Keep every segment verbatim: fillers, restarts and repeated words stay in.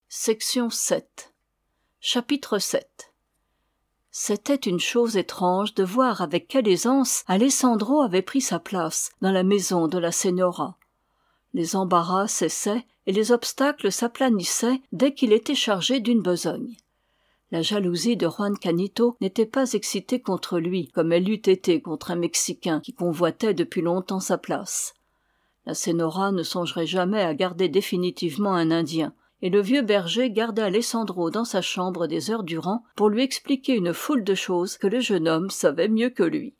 Section sept. Chapitre sept. C'était une chose étrange de voir avec quelle aisance Alessandro avait pris sa place dans la maison de la Senora. Les embarras cessaient et les obstacles s'aplanissaient dès qu'il était chargé d'une besogne. La jalousie de Juan Canito n'était pas excitée contre lui comme elle l'eût été contre un Mexicain qui convoitait depuis longtemps sa place. La Senora ne songerait jamais à garder définitivement un Indien, et le vieux berger gardait Alessandro dans sa chambre des heures durant pour lui expliquer une foule de choses que le jeune homme savait mieux que lui.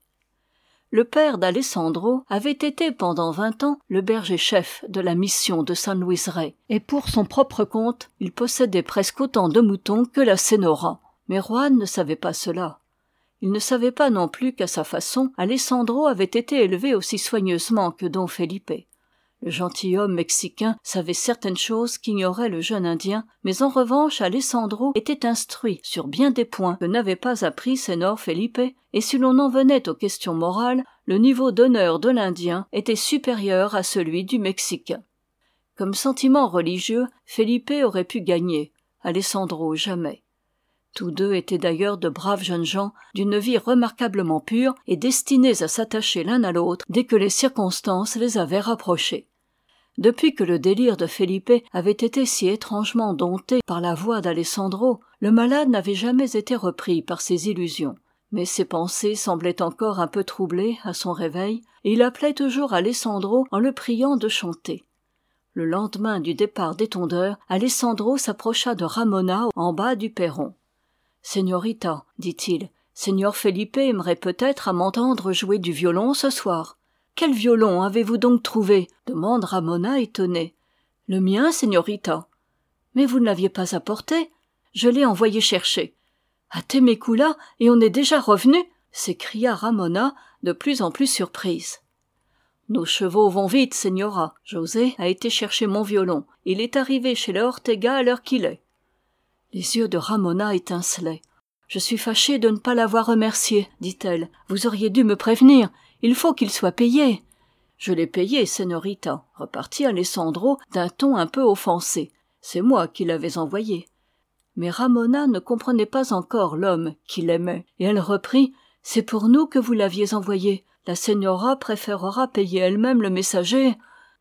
Le père d'Alessandro avait été pendant vingt ans le berger-chef de la mission de San Luis Rey, et pour son propre compte, il possédait presque autant de moutons que la Senora. Mais Juan ne savait pas cela. Il ne savait pas non plus qu'à sa façon, Alessandro avait été élevé aussi soigneusement que Don Felipe. Le gentilhomme mexicain savait certaines choses qu'ignorait le jeune Indien, mais en revanche Alessandro était instruit sur bien des points que n'avait pas appris Señor Felipe, et si l'on en venait aux questions morales, le niveau d'honneur de l'Indien était supérieur à celui du Mexicain. Comme sentiment religieux, Felipe aurait pu gagner, Alessandro jamais. Tous deux étaient d'ailleurs de braves jeunes gens, d'une vie remarquablement pure et destinés à s'attacher l'un à l'autre dès que les circonstances les avaient rapprochés. Depuis que le délire de Felipe avait été si étrangement dompté par la voix d'Alessandro, le malade n'avait jamais été repris par ses illusions. Mais ses pensées semblaient encore un peu troublées à son réveil, et il appelait toujours Alessandro en le priant de chanter. Le lendemain du départ des tondeurs, Alessandro s'approcha de Ramona en bas du perron. « Señorita, dit-il, Señor Felipe aimerait peut-être à m'entendre jouer du violon ce soir. »« Quel violon avez-vous donc trouvé ?» demande Ramona étonnée. « Le mien, señorita. »« Mais vous ne l'aviez pas apporté. Je l'ai envoyé chercher. »« À Temecula, et on est déjà revenu ?» s'écria Ramona, de plus en plus surprise. « Nos chevaux vont vite, señora. José a été chercher mon violon. Il est arrivé chez les Ortega à l'heure qu'il est. » Les yeux de Ramona étincelaient. « Je suis fâchée de ne pas l'avoir remercié, dit-elle. Vous auriez dû me prévenir. Il faut qu'il soit payé. »« Je l'ai payé, señorita, » repartit Alessandro d'un ton un peu offensé. « C'est moi qui l'avais envoyé. » Mais Ramona ne comprenait pas encore l'homme qui l'aimait, et elle reprit. « C'est pour nous que vous l'aviez envoyé. La señora préférera payer elle-même le messager. »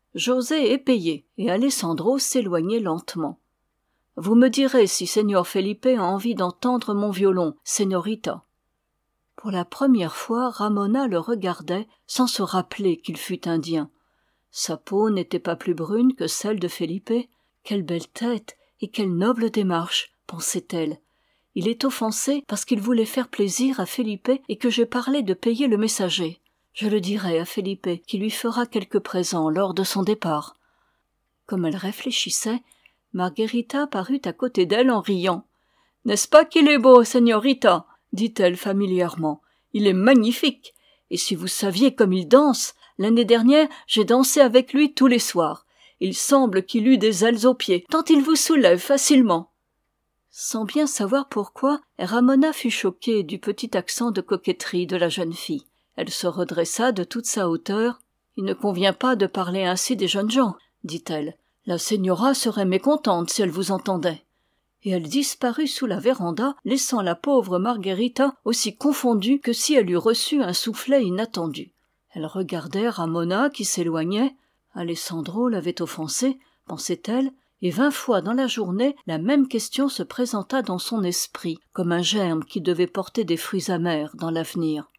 José est payé, et Alessandro s'éloignait lentement. « Vous me direz si Señor Felipe a envie d'entendre mon violon, señorita. » Pour la première fois, Ramona le regardait sans se rappeler qu'il fût indien. Sa peau n'était pas plus brune que celle de Felipe. Quelle belle tête et quelle noble démarche, pensait-elle. Il est offensé parce qu'il voulait faire plaisir à Felipe et que j'ai parlé de payer le messager. Je le dirai à Felipe qui lui fera quelques présents lors de son départ. Comme elle réfléchissait, Margherita parut à côté d'elle en riant. « N'est-ce pas qu'il est beau, señorita ?» dit-elle familièrement. « Il est magnifique. Et si vous saviez comme il danse, l'année dernière, j'ai dansé avec lui tous les soirs. Il semble qu'il eût des ailes aux pieds, tant il vous soulève facilement. » Sans bien savoir pourquoi, Ramona fut choquée du petit accent de coquetterie de la jeune fille. Elle se redressa de toute sa hauteur. « Il ne convient pas de parler ainsi des jeunes gens, » dit-elle. « La señora serait mécontente si elle vous entendait. » Et elle disparut sous la véranda, laissant la pauvre Margherita aussi confondue que si elle eût reçu un soufflet inattendu. Elle regardait Ramona qui s'éloignait. Alessandro l'avait offensée, pensait-elle, et vingt fois dans la journée, la même question se présenta dans son esprit, comme un germe qui devait porter des fruits amers dans l'avenir.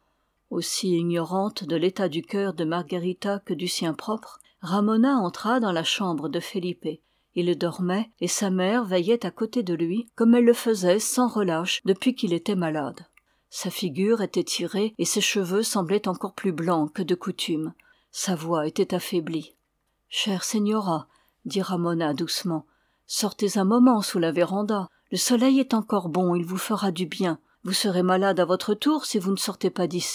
Aussi ignorante de l'état du cœur de Margherita que du sien propre, Ramona entra dans la chambre de Felipe. Il dormait, et sa mère veillait à côté de lui, comme elle le faisait sans relâche depuis qu'il était malade. Sa figure était tirée, et ses cheveux semblaient encore plus blancs que de coutume. Sa voix était affaiblie. « Chère señora, » dit Ramona doucement, « sortez un moment sous la véranda. Le soleil est encore bon, il vous fera du bien. Vous serez malade à votre tour si vous ne sortez pas d'ici. »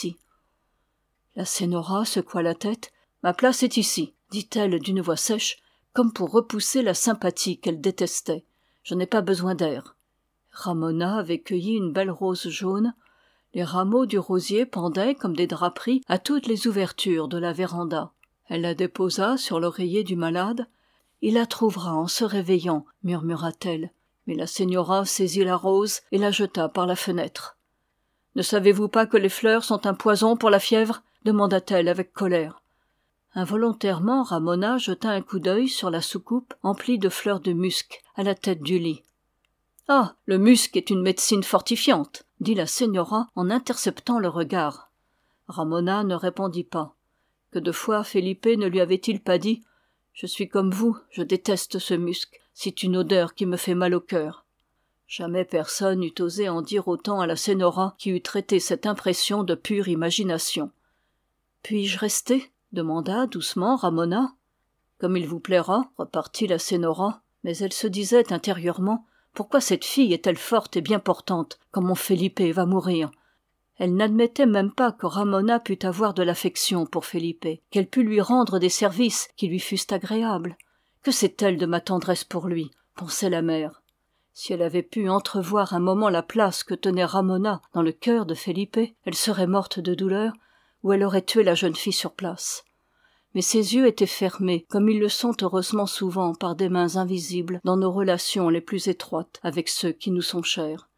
La señora secoua la tête. « Ma place est ici, » dit-elle d'une voix sèche, comme pour repousser la sympathie qu'elle détestait. « Je n'ai pas besoin d'air. » Ramona avait cueilli une belle rose jaune. Les rameaux du rosier pendaient comme des draperies à toutes les ouvertures de la véranda. Elle la déposa sur l'oreiller du malade, il la trouvera en se réveillant, murmura-t-elle. Mais la señora saisit la rose et la jeta par la fenêtre. « Ne savez-vous pas que les fleurs sont un poison pour la fièvre ?» demanda-t-elle avec colère. Involontairement, Ramona jeta un coup d'œil sur la soucoupe emplie de fleurs de musc à la tête du lit. « Ah, le musc est une médecine fortifiante !» dit la señora en interceptant le regard. Ramona ne répondit pas. Que de fois Felipe ne lui avait-il pas dit « Je suis comme vous, je déteste ce musc, c'est une odeur qui me fait mal au cœur. » Jamais personne n'eût osé en dire autant à la señora qui eût traité cette impression de pure imagination. « Puis-je rester ?» demanda doucement Ramona. « Comme il vous plaira, » repartit la señora, mais elle se disait intérieurement « Pourquoi cette fille est-elle forte et bien portante, quand mon Felipe va mourir ?» Elle n'admettait même pas que Ramona pût avoir de l'affection pour Felipe, qu'elle pût lui rendre des services qui lui fussent agréables. Que sait-elle de ma tendresse pour lui, pensait la mère. Si elle avait pu entrevoir un moment la place que tenait Ramona dans le cœur de Felipe, elle serait morte de douleur, ou elle aurait tué la jeune fille sur place. Mais ses yeux étaient fermés, comme ils le sont heureusement souvent par des mains invisibles dans nos relations les plus étroites avec ceux qui nous sont chers.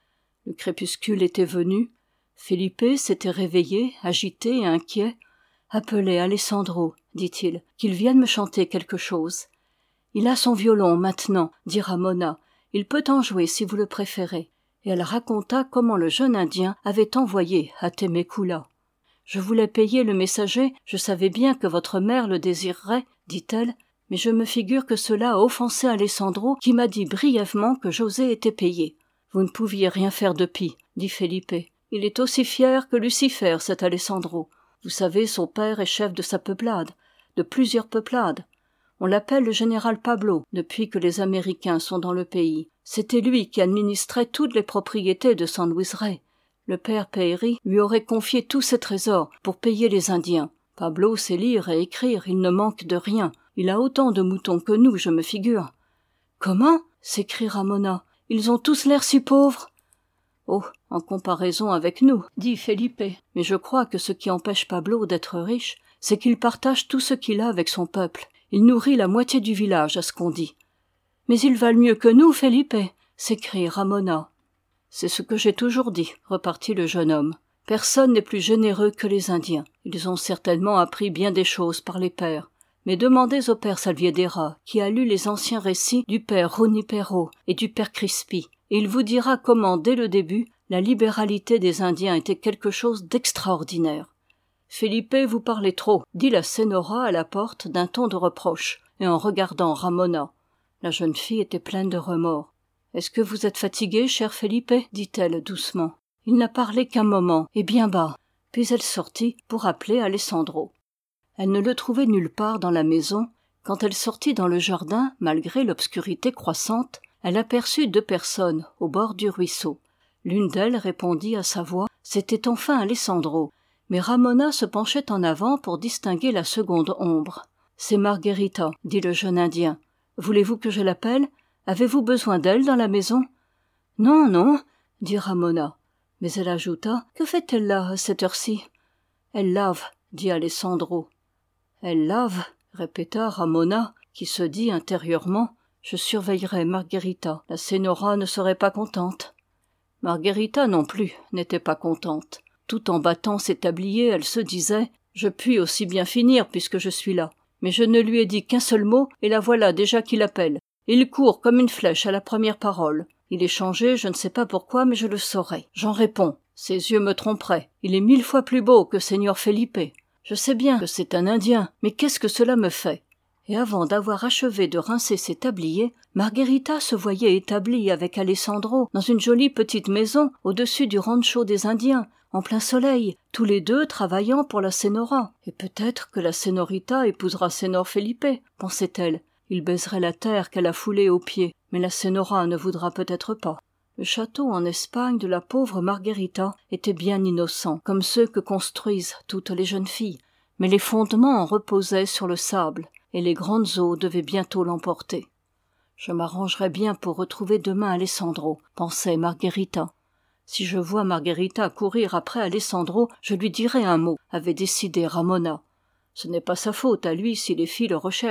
Le crépuscule était venu, Felipe s'était réveillé, agité et inquiet. « Appelez Alessandro, dit-il, qu'il vienne me chanter quelque chose. »« Il a son violon maintenant, dit Ramona. Il peut en jouer si vous le préférez. » Et elle raconta comment le jeune Indien avait envoyé à Temecula. « Je voulais payer le messager, je savais bien que votre mère le désirerait, dit-elle, mais je me figure que cela a offensé Alessandro qui m'a dit brièvement que José était payé. Vous ne pouviez rien faire de pis, dit Felipe. Il est aussi fier que Lucifer, cet Alessandro. Vous savez, son père est chef de sa peuplade, de plusieurs peuplades. On l'appelle le général Pablo, depuis que les Américains sont dans le pays. C'était lui qui administrait toutes les propriétés de San Luis Rey. Le père Peyri lui aurait confié tous ses trésors pour payer les Indiens. Pablo sait lire et écrire, il ne manque de rien. Il a autant de moutons que nous, je me figure. « Comment ?» s'écrie Ramona. « Ils ont tous l'air si pauvres !»« Oh, en comparaison avec nous, dit Felipe. Mais je crois que ce qui empêche Pablo d'être riche, c'est qu'il partage tout ce qu'il a avec son peuple. Il nourrit la moitié du village, à ce qu'on dit. »« Mais ils valent mieux que nous, Felipe !» s'écrie Ramona. « C'est ce que j'ai toujours dit, » repartit le jeune homme. « Personne n'est plus généreux que les Indiens. Ils ont certainement appris bien des choses par les pères. Mais demandez au père Salviedera, qui a lu les anciens récits du père Junipero et du père Crispi, et il vous dira comment, dès le début, la libéralité des Indiens était quelque chose d'extraordinaire. « Felipe, vous parlez trop, » dit la señora à la porte d'un ton de reproche, et en regardant Ramona. La jeune fille était pleine de remords. « Est-ce que vous êtes fatigué, cher Felipe ?» dit-elle doucement. Il n'a parlé qu'un moment, et bien bas. Puis elle sortit pour appeler Alessandro. Elle ne le trouvait nulle part dans la maison. Quand elle sortit dans le jardin, malgré l'obscurité croissante, elle aperçut deux personnes au bord du ruisseau. L'une d'elles répondit à sa voix, c'était enfin Alessandro. Mais Ramona se penchait en avant pour distinguer la seconde ombre. « C'est Margherita, » dit le jeune Indien. « Voulez-vous que je l'appelle ? Avez-vous besoin d'elle dans la maison ?»« Non, non, » dit Ramona. Mais elle ajouta, « Que fait-elle là, à cette heure-ci ?»« Elle lave, » dit Alessandro. « Elle lave, » répéta Ramona, qui se dit intérieurement, « Je surveillerai Margherita, la señora ne serait pas contente. » Margherita non plus n'était pas contente. Tout en battant ses tabliers, elle se disait « Je puis aussi bien finir puisque je suis là. Mais je ne lui ai dit qu'un seul mot et la voilà déjà qui l'appelle. Et il court comme une flèche à la première parole. Il est changé, je ne sais pas pourquoi, mais je le saurai. J'en réponds. Ses yeux me tromperaient. Il est mille fois plus beau que Seigneur Felipe. Je sais bien que c'est un Indien, mais qu'est-ce que cela me fait ?» Et avant d'avoir achevé de rincer ses tabliers, Margherita se voyait établie avec Alessandro dans une jolie petite maison au-dessus du rancho des Indiens, en plein soleil, tous les deux travaillant pour la señora. Et peut-être que la señorita épousera Seigneur Felipe, pensait-elle. Il baiserait la terre qu'elle a foulée aux pieds, mais la señora ne voudra peut-être pas. Le château en Espagne de la pauvre Margherita était bien innocent, comme ceux que construisent toutes les jeunes filles, mais les fondements en reposaient sur le sable, et les grandes eaux devaient bientôt l'emporter. « Je m'arrangerai bien pour retrouver demain Alessandro, » pensait Margherita. « Si je vois Margherita courir après Alessandro, je lui dirai un mot, » avait décidé Ramona. « Ce n'est pas sa faute à lui si les filles le recherchent.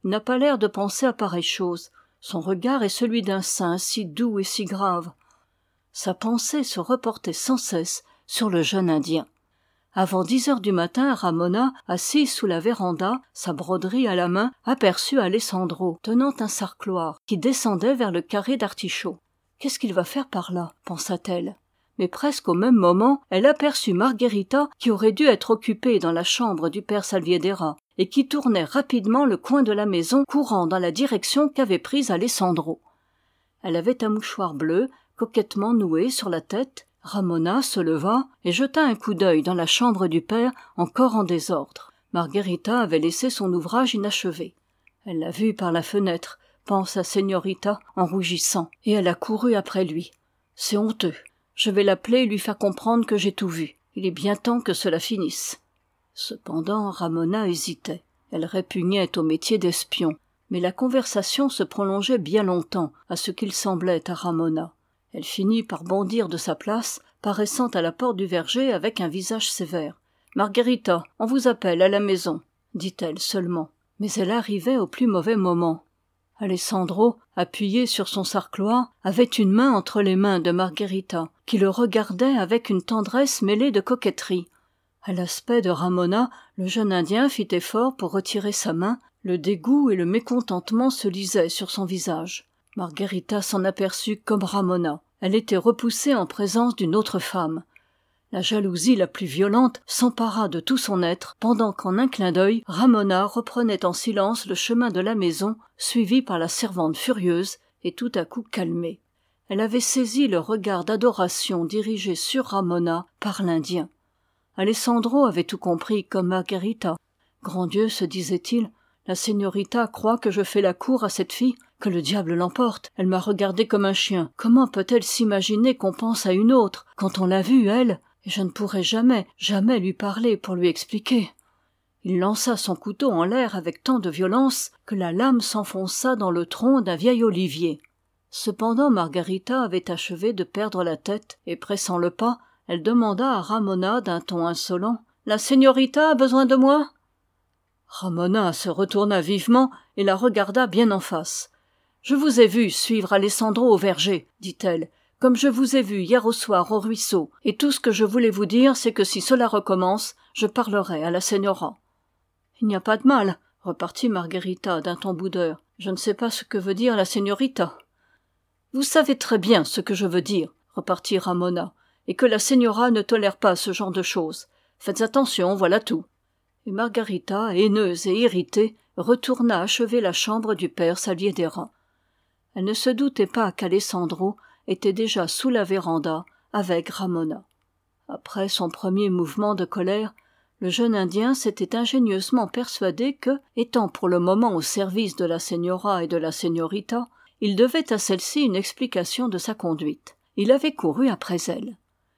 Il n'a pas l'air de penser à pareille chose. Son regard est celui d'un saint si doux et si grave. » Sa pensée se reportait sans cesse sur le jeune Indien. Avant dix heures du matin, Ramona, assise sous la véranda, sa broderie à la main, aperçut Alessandro tenant un sarcloir qui descendait vers le carré d'artichauts. « Qu'est-ce qu'il va faire par là ?» pensa-t-elle. Mais presque au même moment, elle aperçut Margherita qui aurait dû être occupée dans la chambre du père Salviedera et qui tournait rapidement le coin de la maison, courant dans la direction qu'avait prise Alessandro. Elle avait un mouchoir bleu, coquettement noué sur la tête. Ramona se leva et jeta un coup d'œil dans la chambre du père, encore en désordre. Margherita avait laissé son ouvrage inachevé. Elle l'a vu par la fenêtre, pense la señorita en rougissant, et elle a couru après lui. C'est honteux. Je vais l'appeler et lui faire comprendre que j'ai tout vu. Il est bien temps que cela finisse. Cependant, Ramona hésitait. Elle répugnait au métier d'espion, mais la conversation se prolongeait bien longtemps, à ce qu'il semblait à Ramona. Elle finit par bondir de sa place, paraissant à la porte du verger avec un visage sévère. « Margherita, on vous appelle à la maison, » dit-elle seulement. Mais elle arrivait au plus mauvais moment. Alessandro, appuyé sur son sarcloir, avait une main entre les mains de Margherita, qui le regardait avec une tendresse mêlée de coquetterie. À l'aspect de Ramona, le jeune Indien fit effort pour retirer sa main. Le dégoût et le mécontentement se lisaient sur son visage. Margherita s'en aperçut comme Ramona. Elle était repoussée en présence d'une autre femme. La jalousie la plus violente s'empara de tout son être, pendant qu'en un clin d'œil, Ramona reprenait en silence le chemin de la maison, suivie par la servante furieuse, et tout à coup calmée. Elle avait saisi le regard d'adoration dirigé sur Ramona par l'Indien. Alessandro avait tout compris comme Margherita. « Grand Dieu, se disait-il, la señorita croit que je fais la cour à cette fille. Que le diable l'emporte. Elle m'a regardé comme un chien. Comment peut-elle s'imaginer qu'on pense à une autre, quand on l'a vue, elle? Et je ne pourrai jamais, jamais lui parler pour lui expliquer. » Il lança son couteau en l'air avec tant de violence que la lame s'enfonça dans le tronc d'un vieil olivier. Cependant Margherita avait achevé de perdre la tête, et pressant le pas, elle demanda à Ramona d'un ton insolent: « La señorita a besoin de moi ?» Ramona se retourna vivement et la regarda bien en face. « Je vous ai vu suivre Alessandro au verger, dit-elle, comme je vous ai vu hier au soir au ruisseau, et tout ce que je voulais vous dire, c'est que si cela recommence, je parlerai à la señora. »« Il n'y a pas de mal, » repartit Margherita d'un ton boudeur. « Je ne sais pas ce que veut dire la señorita. »« Vous savez très bien ce que je veux dire, » repartit Ramona, « et que la señora ne tolère pas ce genre de choses. Faites attention, voilà tout. » Et Margherita, haineuse et irritée, retourna achever la chambre du père Salviedera. Elle ne se doutait pas qu'Alessandro était déjà sous la véranda avec Ramona. Après son premier mouvement de colère, le jeune Indien s'était ingénieusement persuadé que, étant pour le moment au service de la señora et de la señorita, il devait à celle-ci une explication de sa conduite. Il avait couru après elle.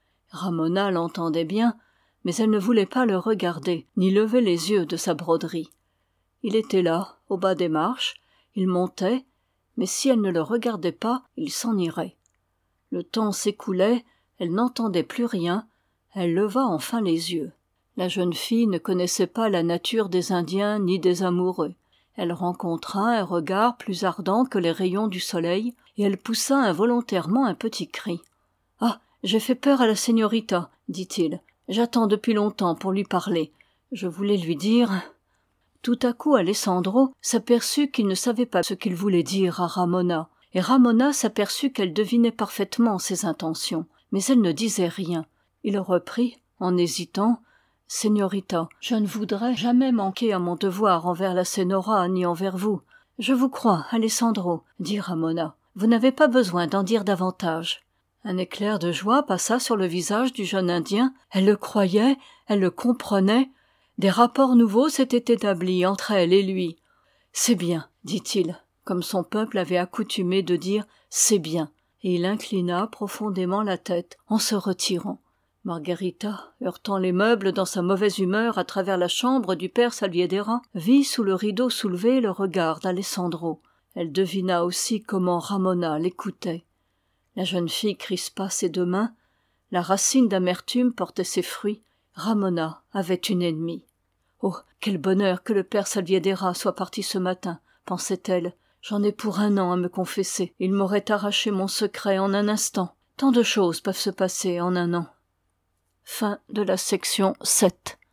Ramona l'entendait bien, mais elle ne voulait pas le regarder, ni lever les yeux de sa broderie. Il était là, au bas des marches, il montait, mais si elle ne le regardait pas, il s'en irait. Le temps s'écoulait, elle n'entendait plus rien, elle leva enfin les yeux. La jeune fille ne connaissait pas la nature des Indiens ni des amoureux. Elle rencontra un regard plus ardent que les rayons du soleil, et elle poussa involontairement un petit cri. « Ah, j'ai fait peur à la señorita, » dit-il. « J'attends depuis longtemps pour lui parler. Je voulais lui dire... » Tout à coup Alessandro s'aperçut qu'il ne savait pas ce qu'il voulait dire à Ramona, et Ramona s'aperçut qu'elle devinait parfaitement ses intentions, mais elle ne disait rien. Il reprit, en hésitant: « Señorita, je ne voudrais jamais manquer à mon devoir envers la señora ni envers vous. Je vous crois, Alessandro, dit Ramona. Vous n'avez pas besoin d'en dire davantage. » Un éclair de joie passa sur le visage du jeune Indien. Elle le croyait, elle le comprenait. Des rapports nouveaux s'étaient établis entre elle et lui. « C'est bien, dit-il, comme son peuple avait accoutumé de dire « c'est bien », et il inclina profondément la tête en se retirant. Margherita, heurtant les meubles dans sa mauvaise humeur à travers la chambre du père Salviedera, vit sous le rideau soulevé le regard d'Alessandro. Elle devina aussi comment Ramona l'écoutait. La jeune fille crispa ses deux mains. La racine d'amertume portait ses fruits. Ramona avait une ennemie. Oh, quel bonheur que le père Salviedera soit parti ce matin, pensait-elle, j'en ai pour un an à me confesser, il m'aurait arraché mon secret en un instant. Tant de choses peuvent se passer en un an. Fin de la section sept.